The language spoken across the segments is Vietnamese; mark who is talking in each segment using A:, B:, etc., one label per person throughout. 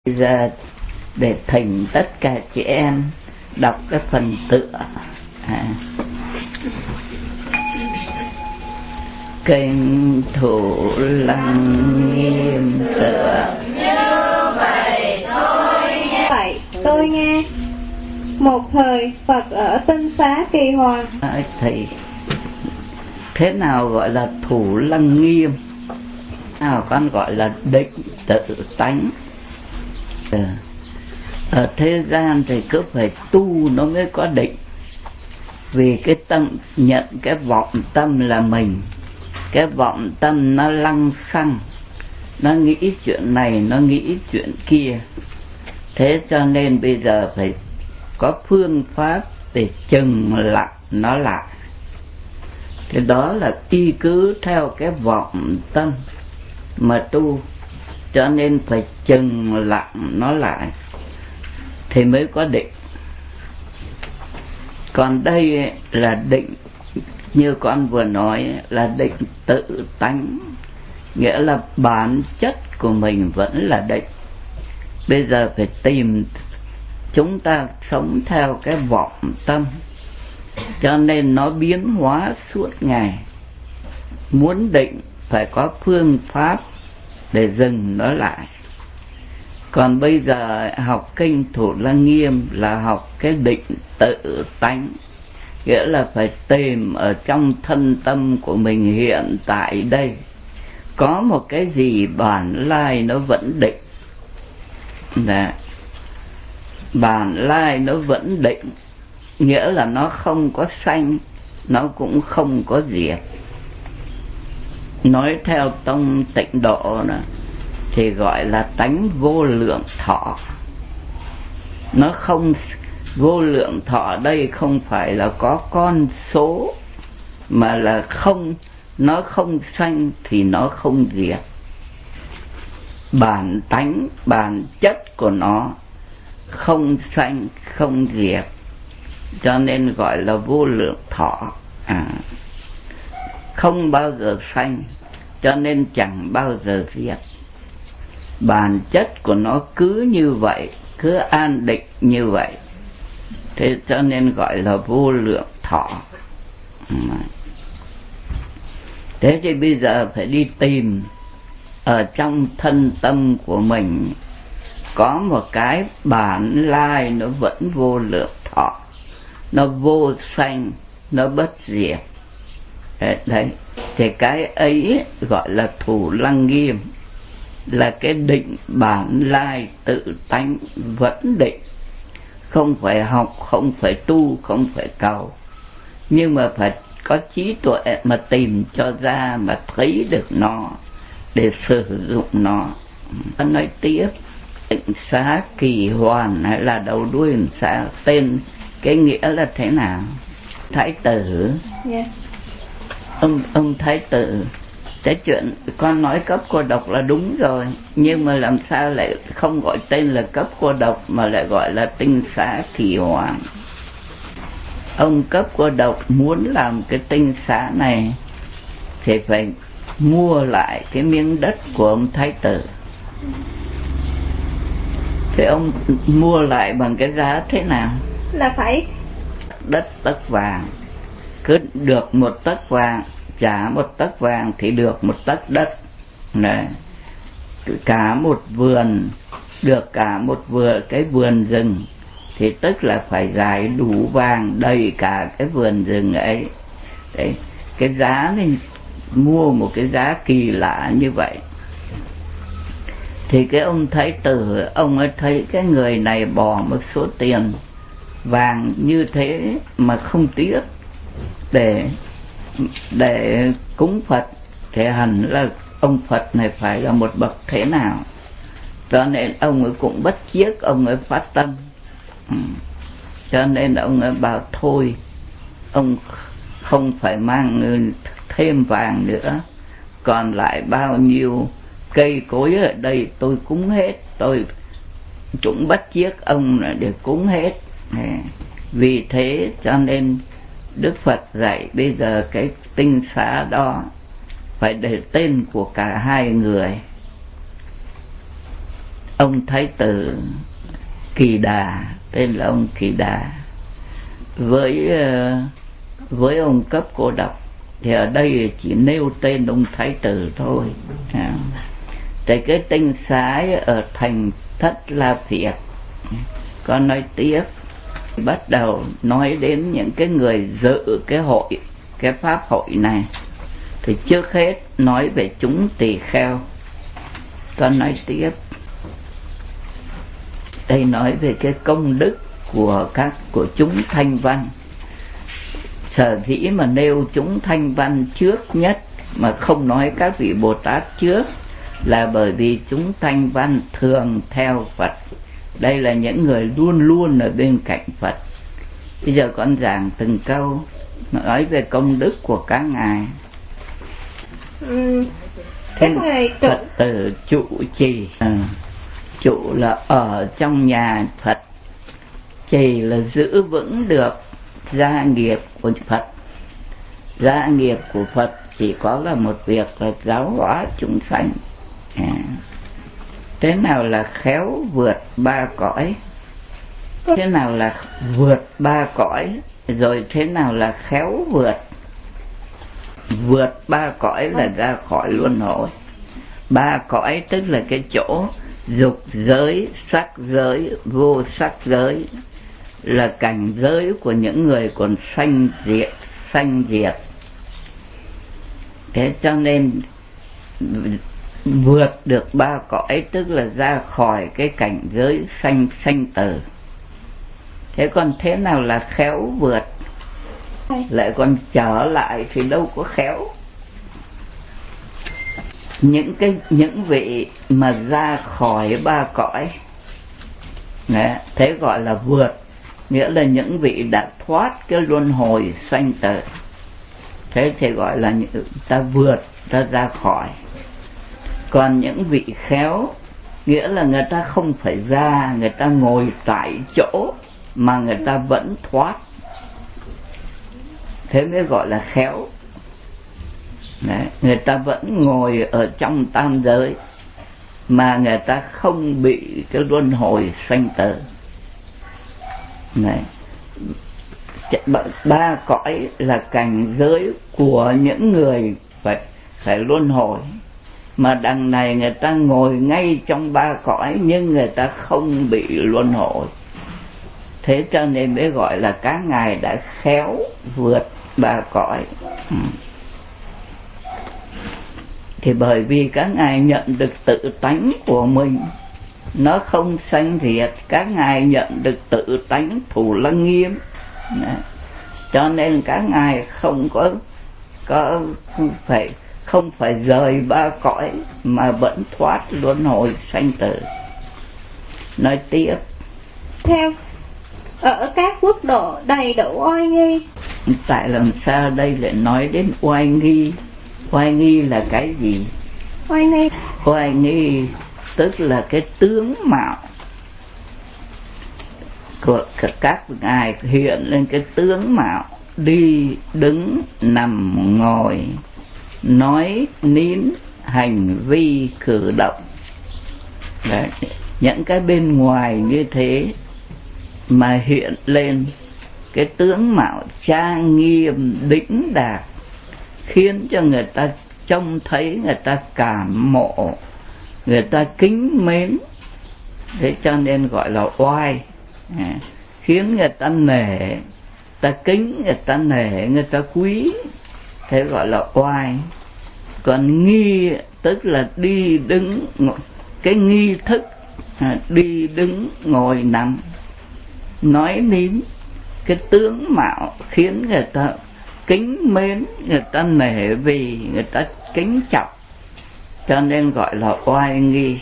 A: Giờ để thỉnh tất cả chị em đọc cái phần tựa. Kinh Thủ Lăng Nghiêm tựa.
B: Như vậy tôi nghe. Một thời Phật ở Tinh Xá Kỳ Hòa.
A: Thì thế nào gọi là Thủ Lăng Nghiêm? Nào con gọi là định tự tánh. Ở thế gian thì cứ phải tu nó mới có định. Vì cái tâm nhận cái vọng tâm là mình. Cái vọng tâm nó lăng xăng, nó nghĩ chuyện này, nó nghĩ chuyện kia. Thế cho nên bây giờ phải có phương pháp để chừng lặng nó lại. Cái đó là y cứ theo cái vọng tâm mà tu. Cho nên phải chừng lặng nó lại thì mới có định. Còn đây là định, như con vừa nói, là định tự tánh, nghĩa là bản chất của mình vẫn là định. Bây giờ phải tìm, chúng ta sống theo cái vọng tâm, cho nên nó biến hóa suốt ngày. Muốn định phải có phương pháp để dừng nó lại. Còn bây giờ học kinh Thủ Lăng Nghiêm là học cái định tự tánh, nghĩa là phải tìm ở trong thân tâm của mình hiện tại đây có một cái gì bản lai nó vẫn định. Bản lai nó vẫn định, nghĩa là nó không có sanh, nó cũng không có diệt. Nói theo tông Tịnh Độ đó, thì gọi là tánh vô lượng thọ. Nó không, vô lượng thọ đây không phải là có con số, mà là không, nó không sanh thì nó không diệt. Bản tánh, bản chất của nó không sanh, không diệt, cho nên gọi là vô lượng thọ. Không bao giờ sanh, cho nên chẳng bao giờ diệt. Bản chất của nó cứ như vậy, cứ an định như vậy. Thế cho nên gọi là vô lượng thọ. Thế thì bây giờ phải đi tìm ở trong thân tâm của mình có một cái bản lai nó vẫn vô lượng thọ, nó vô sanh, nó bất diệt. Đấy, thì cái ấy gọi là Thủ Lăng Nghiêm, là cái định bản lai tự tánh vẫn định. Không phải học, không phải tu, không phải cầu, nhưng mà phải có trí tuệ mà tìm cho ra, mà thấy được nó để sử dụng nó. Nói tiếp, Tịnh Xá Kỳ Hoàn hay là đầu đuôi xá, tên cái nghĩa là thế nào? Thái tử.
B: Yeah.
A: Ông thái tử. Cái chuyện con nói cấp cô độc là đúng rồi, nhưng mà làm sao lại không gọi tên là cấp cô độc mà lại gọi là Tinh Xá Kỳ Hoàn? Ông cấp cô độc muốn làm cái tinh xá này thì phải mua lại cái miếng đất của ông thái tử. Thì ông mua lại bằng cái giá thế nào?
B: Là phải
A: đất tấc vàng. Cứ được một tấc vàng, trả một tấc vàng thì được một tấc đất. Đấy. Cả một vườn, được cả một cái vườn rừng thì tức là phải giải đủ vàng đầy cả cái vườn rừng ấy. Đấy. Cái giá này, mua một cái giá kỳ lạ như vậy. Thì cái ông thái tử, ông ấy thấy cái người này bỏ một số tiền vàng như thế mà không tiếc để cúng Phật, thì hẳn là ông Phật này phải là một bậc thế nào. Cho nên ông ấy cũng bất chiếc, ông ấy phát tâm. Cho nên ông ấy bảo thôi, ông không phải mang thêm vàng nữa, còn lại bao nhiêu cây cối ở đây tôi cúng hết, tôi cũng bắt chiếc ông là để cúng hết. Vì thế cho nên Đức Phật dạy bây giờ cái tinh xá đó phải để tên của cả hai người. ông thái tử Kỳ Đà, tên là ông Kỳ Đà, với ông Cấp Cô Độc. Thì ở đây chỉ nêu tên ông thái tử thôi. Tại cái tinh xá ở thành Thất La Phiệt có nói tiếp, bắt đầu nói đến những cái người dự cái pháp hội này. Thì trước hết nói về chúng tỳ kheo. Có nói tiếp, đây nói về cái công đức của chúng thanh văn. Sở dĩ mà nêu chúng thanh văn trước nhất mà không nói các vị Bồ Tát trước là bởi vì chúng thanh văn thường theo Phật. Đây là những người luôn luôn ở bên cạnh Phật. Bây giờ con giảng từng câu nói về công đức của các ngài. Phật tử trụ trì. Trụ là ở trong nhà Phật, trì là giữ vững được gia nghiệp của Phật. Gia nghiệp của Phật chỉ có là một việc là giáo hóa chúng sanh. Thế nào là khéo vượt ba cõi? Thế nào là vượt ba cõi? Rồi thế nào là khéo vượt? Vượt ba cõi là ra khỏi luân hồi. Ba cõi tức là cái chỗ dục giới, sắc giới, vô sắc giới, là cảnh giới của những người còn sanh diệt. Thế cho nên vượt được ba cõi tức là ra khỏi cái cảnh giới sanh tử. Thế còn thế nào là khéo vượt? Lại còn trở lại thì đâu có khéo. Những vị mà ra khỏi ba cõi, thế gọi là vượt, nghĩa là những vị đã thoát cái luân hồi sanh tử. Thế thì gọi là ta vượt, ta ra khỏi. Còn những vị khéo, nghĩa là người ta không phải ra, người ta ngồi tại chỗ mà người ta vẫn thoát. Thế mới gọi là khéo. Đấy, người ta vẫn ngồi ở trong tam giới mà người ta không bị cái luân hồi sanh tử. Đấy. Ba cõi là cảnh giới của những người phải luân hồi, mà đằng này người ta ngồi ngay trong ba cõi nhưng người ta không bị luân hồi. Thế cho nên mới gọi là các ngài đã khéo vượt ba cõi. Thì bởi vì các ngài nhận được tự tánh của mình, nó không sanh diệt. Các ngài nhận được tự tánh Thủ Lăng Nghiêm, cho nên các ngài không phải rời ba cõi mà vẫn thoát luân hồi sanh tử. Nói tiếp,
B: theo ở các quốc độ đầy đủ oai nghi.
A: Tại làm sao đây lại nói đến oai nghi? Oai nghi là cái gì? Oai nghi tức là cái tướng mạo của các ngài hiện lên, cái tướng mạo đi đứng nằm ngồi, nói nín, hành vi cử động. Đấy, những cái bên ngoài như thế mà hiện lên cái tướng mạo trang nghiêm đĩnh đạc, khiến cho người ta trông thấy, người ta cảm mộ, người ta kính mến. Thế cho nên gọi là oai. Khiến người ta nể, ta kính, người ta nể, người ta quý. Thế gọi là oai. Còn nghi tức là đi đứng, cái nghi thức đi đứng ngồi nằm, nói nín, cái tướng mạo khiến người ta kính mến, người ta nể vì, người ta kính trọng, cho nên gọi là oai nghi.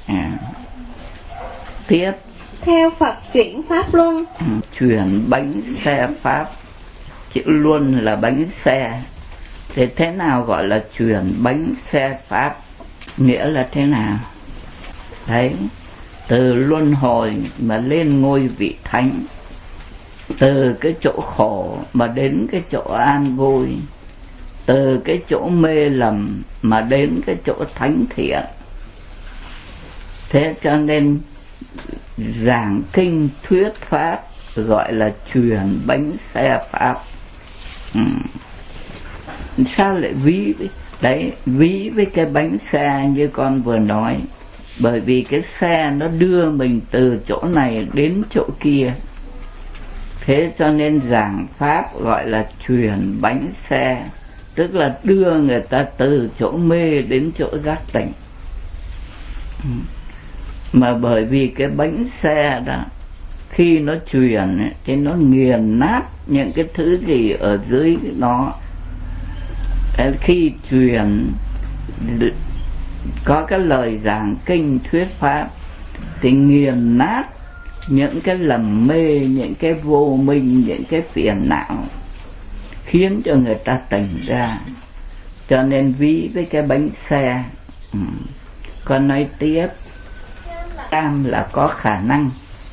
A: Tiếp,
B: theo Phật chuyển pháp luân.
A: Chuyển bánh xe pháp. Chữ luân là bánh xe. Thế thế nào gọi là chuyển bánh xe pháp? Nghĩa là thế nào? Đấy, từ luân hồi mà lên ngôi vị thánh, từ cái chỗ khổ mà đến cái chỗ an vui, từ cái chỗ mê lầm mà đến cái chỗ thánh thiện. Thế cho nên giảng kinh thuyết pháp gọi là truyền bánh xe pháp. Sao lại ví đấy, ví với cái bánh xe như con vừa nói, bởi vì cái xe nó đưa mình từ chỗ này đến chỗ kia. Thế cho nên giảng pháp gọi là truyền bánh xe, tức là đưa người ta từ chỗ mê đến chỗ giác tỉnh. Mà bởi vì cái bánh xe đó khi nó truyền thì nó nghiền nát những cái thứ gì ở dưới nó. Khi truyền có cái lời giảng kinh thuyết pháp thì nghiền nát những cái lầm mê, những cái vô minh, những cái phiền não, khiến cho người ta tỉnh ra. Cho nên ví với cái bánh xe. Con nói tiếp, kham là có khả năng.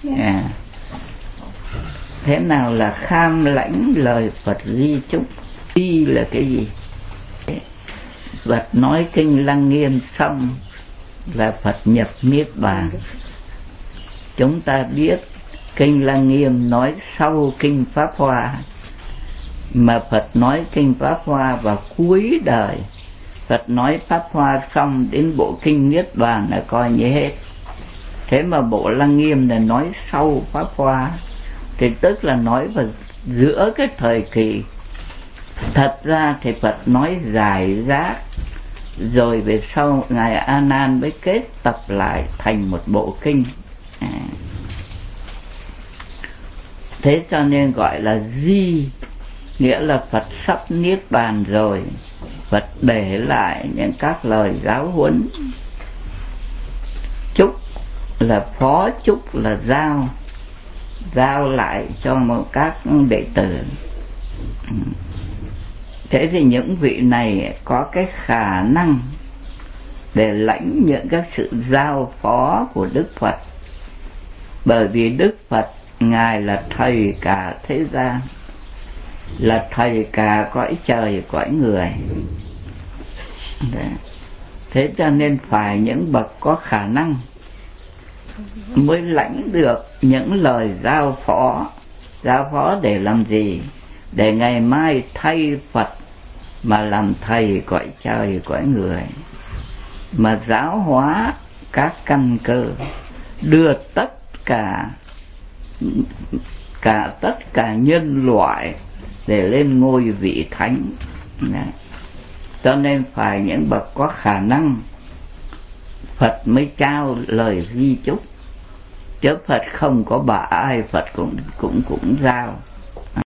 A: Thế nào là kham lãnh lời Phật di chúc? Di là cái gì? Phật nói kinh Lăng Nghiêm xong là Phật nhập niết bàn. Chúng ta biết kinh Lăng Nghiêm nói sau kinh Pháp Hoa, mà Phật nói kinh Pháp Hoa vào cuối đời. Phật nói Pháp Hoa xong đến bộ kinh Niết Bàn là coi như hết. Thế mà bộ Lăng Nghiêm là nói sau Pháp Hoa, thì tức là nói vào giữa cái thời kỳ. Thật ra thì Phật nói giải rác, rồi về sau Ngài A Nan mới kết tập lại thành một bộ kinh. Thế cho nên gọi là di, nghĩa là Phật sắp niết bàn rồi, Phật để lại những các lời giáo huấn. Chúc là phó chúc là giao lại cho một các đệ tử. Thế thì những vị này có cái khả năng để lãnh những các sự giao phó của Đức Phật, bởi vì Đức Phật Ngài là thầy cả thế gian, là thầy cả cõi trời cõi người. Thế cho nên phải những bậc có khả năng mới lãnh được những lời giao phó. Giao phó để làm gì? Để ngày mai thay Phật mà làm thầy cõi trời cõi người, mà giáo hóa các căn cơ, đưa tất cả nhân loại để lên ngôi vị thánh. Cho nên phải những bậc có khả năng Phật mới trao lời di chúc, chứ Phật không có bà ai Phật cũng giao.